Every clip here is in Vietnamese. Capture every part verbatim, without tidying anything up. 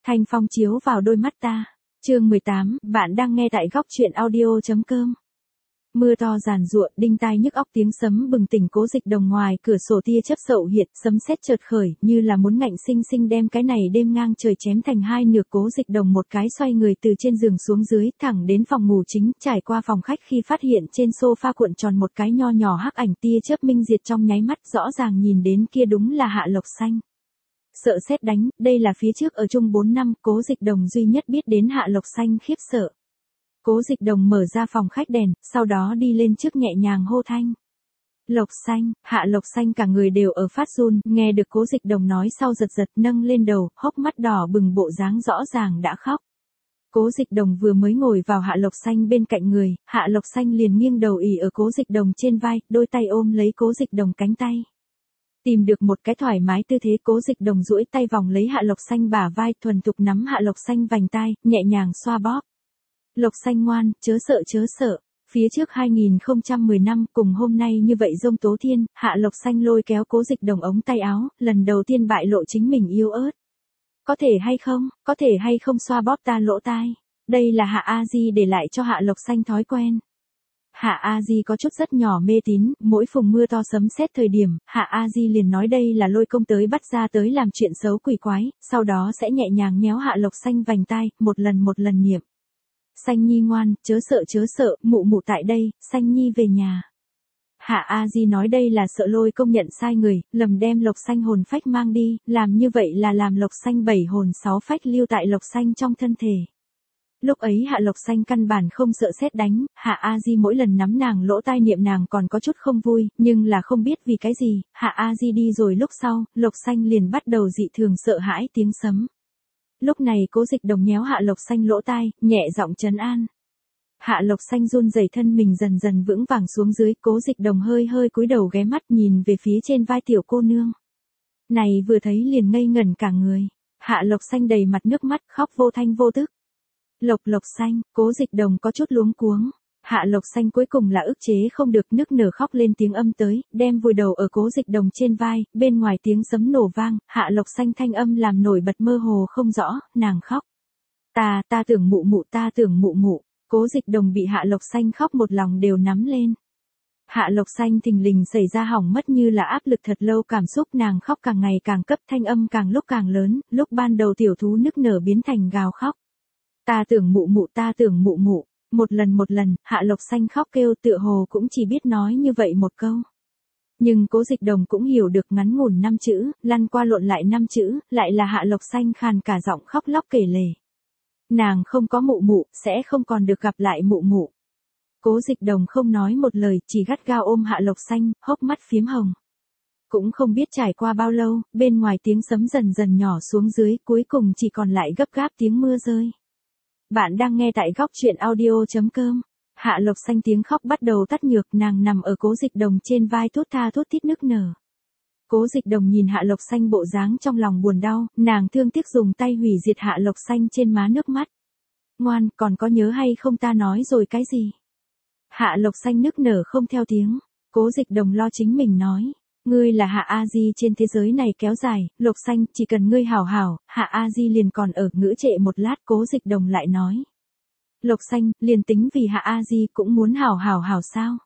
Thanh phong chiếu vào đôi mắt ta. Chương mười tám, bạn đang nghe tại góc truyện audio chấm com. Mưa to giàn giụa, đinh tai nhức óc, tiếng sấm bừng tỉnh Cố Dịch Đồng, ngoài cửa sổ tia chớp sậu hiện, sấm sét chợt khởi, như là muốn ngạnh sinh sinh đem cái này đêm ngang trời chém thành hai nửa. Cố Dịch Đồng một cái xoay người từ trên giường xuống dưới, thẳng đến phòng ngủ chính, trải qua phòng khách khi phát hiện trên sofa cuộn tròn một cái nho nhỏ hắc ảnh, tia chớp minh diệt trong nháy mắt, rõ ràng nhìn đến kia đúng là Hạ Lộc Xanh. Sợ sét đánh, đây là phía trước ở chung bốn năm, Cố Dịch Đồng duy nhất biết đến Hạ Lộc Xanh khiếp sợ. Cố Dịch Đồng mở ra phòng khách đèn, sau đó đi lên trước nhẹ nhàng hô thanh. Lộc Xanh, Hạ Lộc Xanh cả người đều ở phát run, nghe được Cố Dịch Đồng nói sau giật giật nâng lên đầu, hốc mắt đỏ bừng, bộ dáng rõ ràng đã khóc. Cố Dịch Đồng vừa mới ngồi vào Hạ Lộc Xanh bên cạnh người, Hạ Lộc Xanh liền nghiêng đầu ỉ ở Cố Dịch Đồng trên vai, đôi tay ôm lấy Cố Dịch Đồng cánh tay. Tìm được một cái thoải mái tư thế, Cố Dịch Đồng duỗi tay vòng lấy Hạ Lộc Xanh bả vai, thuần thục nắm Hạ Lộc Xanh vành tai, nhẹ nhàng xoa bóp. Lộc Xanh ngoan, chớ sợ chớ sợ. Phía trước hai nghìn không trăm mười năm cùng hôm nay như vậy giông tố thiên, Hạ Lộc Xanh lôi kéo Cố Dịch Đồng ống tay áo, lần đầu tiên bại lộ chính mình yếu ớt. Có thể hay không, có thể hay không xoa bóp ta lỗ tai. Đây là Hạ A Di để lại cho Hạ Lộc Xanh thói quen. Hạ A Di có chút rất nhỏ mê tín, mỗi phùng mưa to sấm sét thời điểm, Hạ A Di liền nói đây là lôi công tới bắt ra tới làm chuyện xấu quỷ quái, sau đó sẽ nhẹ nhàng nhéo Hạ Lộc Xanh vành tai, một lần một lần niệm. Xanh Nhi ngoan, chớ sợ chớ sợ, mụ mụ tại đây, Xanh Nhi về nhà. Hạ A Di nói đây là sợ lôi công nhận sai người, lầm đem Lộc Xanh hồn phách mang đi, làm như vậy là làm Lộc Xanh bảy hồn sáu phách lưu tại Lộc Xanh trong thân thể. Lúc ấy Hạ Lộc Xanh căn bản không sợ sét đánh, Hạ A Di mỗi lần nắm nàng lỗ tai niệm nàng còn có chút không vui, nhưng là không biết vì cái gì, Hạ A Di đi rồi lúc sau, Lộc Xanh liền bắt đầu dị thường sợ hãi tiếng sấm. Lúc này Cố Dịch Đồng nhéo Hạ Lộc Xanh lỗ tai, nhẹ giọng trấn an. Hạ Lộc Xanh run rẩy thân mình dần dần vững vàng xuống dưới, Cố Dịch Đồng hơi hơi cúi đầu ghé mắt nhìn về phía trên vai tiểu cô nương. Này vừa thấy liền ngây ngẩn cả người, Hạ Lộc Xanh đầy mặt nước mắt, khóc vô thanh vô tức. Lộc Lộc Xanh, Cố Dịch Đồng có chút luống cuống. Hạ Lộc Xanh cuối cùng là ức chế không được, nức nở khóc lên tiếng âm tới, đem vùi đầu ở Cố Dịch Đồng trên vai, bên ngoài tiếng sấm nổ vang, Hạ Lộc Xanh thanh âm làm nổi bật mơ hồ không rõ, nàng khóc. Ta, ta tưởng mụ mụ, ta tưởng mụ mụ. Cố Dịch Đồng bị Hạ Lộc Xanh khóc một lòng đều nắm lên. Hạ Lộc Xanh thình lình xảy ra hỏng mất như là áp lực thật lâu cảm xúc, nàng khóc càng ngày càng cấp, thanh âm càng lúc càng lớn, lúc ban đầu tiểu thú nức nở biến thành gào khóc. Ta tưởng mụ mụ, ta tưởng mụ mụ. Một lần một lần, Hạ Lộc Xanh khóc kêu, tựa hồ cũng chỉ biết nói như vậy một câu. Nhưng Cố Dịch Đồng cũng hiểu được ngắn ngủn năm chữ, lăn qua lộn lại năm chữ, lại là Hạ Lộc Xanh khàn cả giọng khóc lóc kể lể. Nàng không có mụ mụ, sẽ không còn được gặp lại mụ mụ. Cố Dịch Đồng không nói một lời, chỉ gắt gao ôm Hạ Lộc Xanh, hốc mắt phím hồng. Cũng không biết trải qua bao lâu, bên ngoài tiếng sấm dần dần nhỏ xuống dưới, cuối cùng chỉ còn lại gấp gáp tiếng mưa rơi. Bạn đang nghe tại góc truyện audio chấm com. Hạ Lộc Xanh tiếng khóc bắt đầu tắt nhược, nàng nằm ở Cố Dịch Đồng trên vai thút tha thút thít nức nở. Cố Dịch Đồng nhìn Hạ Lộc Xanh bộ dáng trong lòng buồn đau, nàng thương tiếc dùng tay hủy diệt Hạ Lộc Xanh trên má nước mắt. Ngoan, còn có nhớ hay không ta nói rồi cái gì? Hạ Lộc Xanh nức nở không theo tiếng. Cố Dịch Đồng lo chính mình nói. Ngươi là Hạ A Di trên thế giới này kéo dài, Lộc Xanh, chỉ cần ngươi hảo hảo, Hạ A Di liền còn ở. Ngữ trệ một lát, Cố Dịch Đồng lại nói. Lộc Xanh, liền tính vì Hạ A Di cũng muốn hảo hảo hảo sao?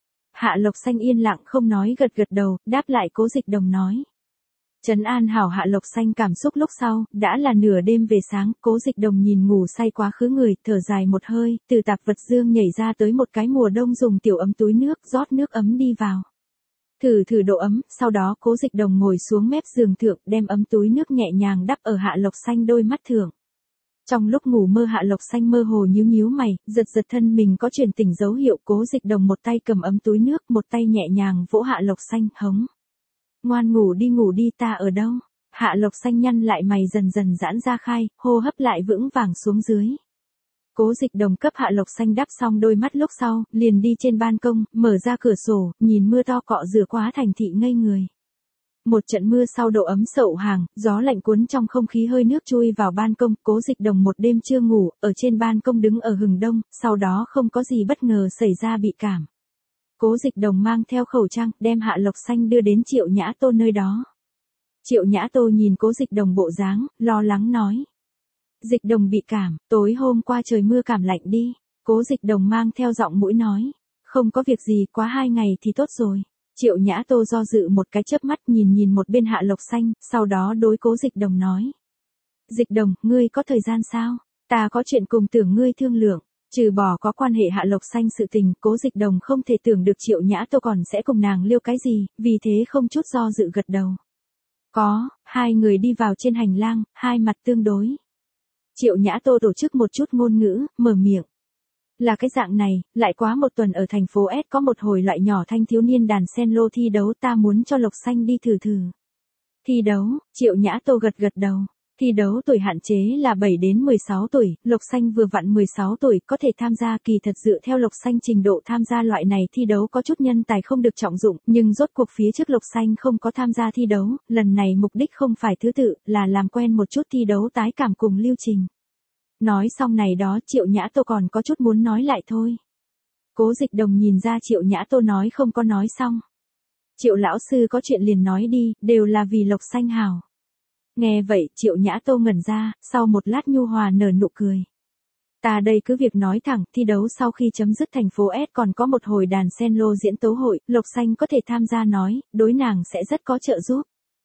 Hạ Lộc Xanh yên lặng không nói, gật gật đầu, đáp lại Cố Dịch Đồng nói. Trấn an hảo Hạ Lộc Xanh cảm xúc lúc sau, đã là nửa đêm về sáng, Cố Dịch Đồng nhìn ngủ say quá khứ người, thở dài một hơi, từ tạp vật dương nhảy ra tới một cái mùa đông dùng tiểu ấm túi nước, rót nước ấm đi vào. Thử thử độ ấm, sau đó Cố Dịch Đồng ngồi xuống mép giường thượng, đem ấm túi nước nhẹ nhàng đắp ở Hạ Lộc Xanh đôi mắt thượng. Trong lúc ngủ mơ Hạ Lộc Xanh mơ hồ nhíu nhíu mày, giật giật thân mình có truyền tỉnh dấu hiệu. Cố Dịch Đồng một tay cầm ấm túi nước, một tay nhẹ nhàng vỗ Hạ Lộc Xanh, hống. Ngoan ngủ đi ngủ đi, ta ở đâu? Hạ Lộc Xanh nhăn lại mày dần dần giãn ra khai, hô hấp lại vững vàng xuống dưới. Cố Dịch Đồng cấp Hạ Lộc Xanh đắp xong đôi mắt lúc sau, liền đi trên ban công, mở ra cửa sổ, nhìn mưa to cọ rửa quá thành thị ngây người. Một trận mưa sau độ ấm sậu hàng, gió lạnh cuốn trong không khí, hơi nước chui vào ban công. Cố Dịch Đồng một đêm chưa ngủ, ở trên ban công đứng ở hừng đông, sau đó không có gì bất ngờ xảy ra bị cảm. Cố Dịch Đồng mang theo khẩu trang, đem Hạ Lộc Xanh đưa đến Triệu Nhã Tô nơi đó. Triệu Nhã Tô nhìn Cố Dịch Đồng bộ dáng, lo lắng nói. Dịch Đồng bị cảm, tối hôm qua trời mưa cảm lạnh đi. Cố Dịch Đồng mang theo giọng mũi nói. Không có việc gì, quá hai ngày thì tốt rồi. Triệu Nhã Tô do dự một cái chớp mắt nhìn nhìn một bên Hạ Lộc Xanh, sau đó đối Cố Dịch Đồng nói. Dịch Đồng, ngươi có thời gian sao? Ta có chuyện cùng tưởng ngươi thương lượng. Trừ bỏ có quan hệ Hạ Lộc Xanh sự tình, Cố Dịch Đồng không thể tưởng được Triệu Nhã Tô còn sẽ cùng nàng liêu cái gì, vì thế không chút do dự gật đầu. Có, hai người đi vào trên hành lang, hai mặt tương đối. Triệu Nhã Tô tổ chức một chút ngôn ngữ, mở miệng. Là cái dạng này, lại quá một tuần ở thành phố S có một hồi loại nhỏ thanh thiếu niên đàn sen lô thi đấu, ta muốn cho Lộc Xanh đi thử thử. Thi đấu, Triệu Nhã Tô gật gật đầu. Thi đấu tuổi hạn chế là bảy đến mười sáu tuổi, Lộc Xanh vừa vặn mười sáu tuổi, có thể tham gia. Kỳ thật dựa theo Lộc Xanh trình độ tham gia loại này thi đấu có chút nhân tài không được trọng dụng, nhưng rốt cuộc phía trước Lộc Xanh không có tham gia thi đấu, lần này mục đích không phải thứ tự, là làm quen một chút thi đấu tái cảm cùng lưu trình. Nói xong này đó, Triệu Nhã Tô còn có chút muốn nói lại thôi. Cố Dịch Đồng nhìn ra Triệu Nhã Tô nói không có nói xong. Triệu lão sư có chuyện liền nói đi, đều là vì Lộc Xanh hảo. Nghe vậy, Triệu Nhã Tô ngẩn ra, sau một lát nhu hòa nở nụ cười. Ta đây cứ việc nói thẳng, thi đấu sau khi chấm dứt thành phố S còn có một hồi đàn sen lô diễn tấu hội, Lộc Xanh có thể tham gia nói, đối nàng sẽ rất có trợ giúp.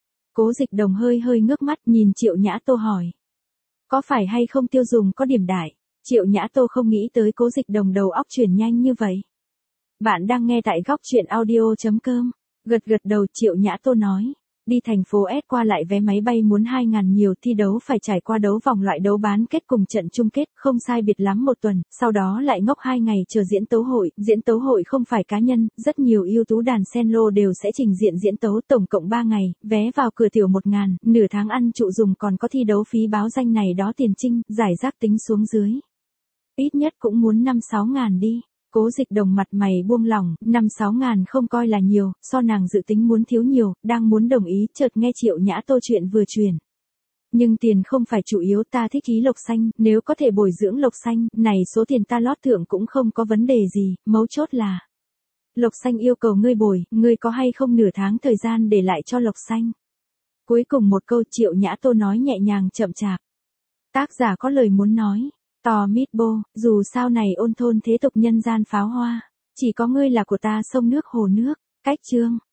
Cố Dịch Đồng hơi hơi ngước mắt nhìn Triệu Nhã Tô hỏi. Có phải hay không tiêu dùng có điểm đại? Triệu Nhã Tô không nghĩ tới Cố Dịch Đồng đầu óc chuyển nhanh như vậy. Bạn đang nghe tại góc truyện audio chấm com. Gật gật đầu, Triệu Nhã Tô nói. Đi thành phố S qua lại vé máy bay muốn hai ngàn nhiều, thi đấu phải trải qua đấu vòng loại đấu bán kết cùng trận chung kết, không sai biệt lắm một tuần, sau đó lại ngốc hai ngày chờ diễn tấu hội. Diễn tấu hội không phải cá nhân, rất nhiều ưu tú đàn sen lô đều sẽ trình diện diễn tấu, tổng cộng ba ngày, vé vào cửa tiểu một ngàn, nửa tháng ăn trụ dùng còn có thi đấu phí báo danh này đó tiền trinh, giải rác tính xuống dưới. Ít nhất cũng muốn năm sáu ngàn đi. Cố Dịch Đồng mặt mày buông lỏng, năm sáu ngàn không coi là nhiều, so nàng dự tính muốn thiếu nhiều, đang muốn đồng ý, chợt nghe Triệu Nhã Tô chuyện vừa truyền. Nhưng tiền không phải chủ yếu, ta thích ý Lộc Xanh, nếu có thể bồi dưỡng Lộc Xanh, này số tiền ta lót thưởng cũng không có vấn đề gì, mấu chốt là. Lộc Xanh yêu cầu ngươi bồi, ngươi có hay không nửa tháng thời gian để lại cho Lộc Xanh. Cuối cùng một câu Triệu Nhã Tô nói nhẹ nhàng chậm chạp. Tác giả có lời muốn nói. To mít bô, dù sao này ôn thôn thế tục nhân gian pháo hoa. Chỉ có ngươi là của ta sông nước hồ nước. Cách chương.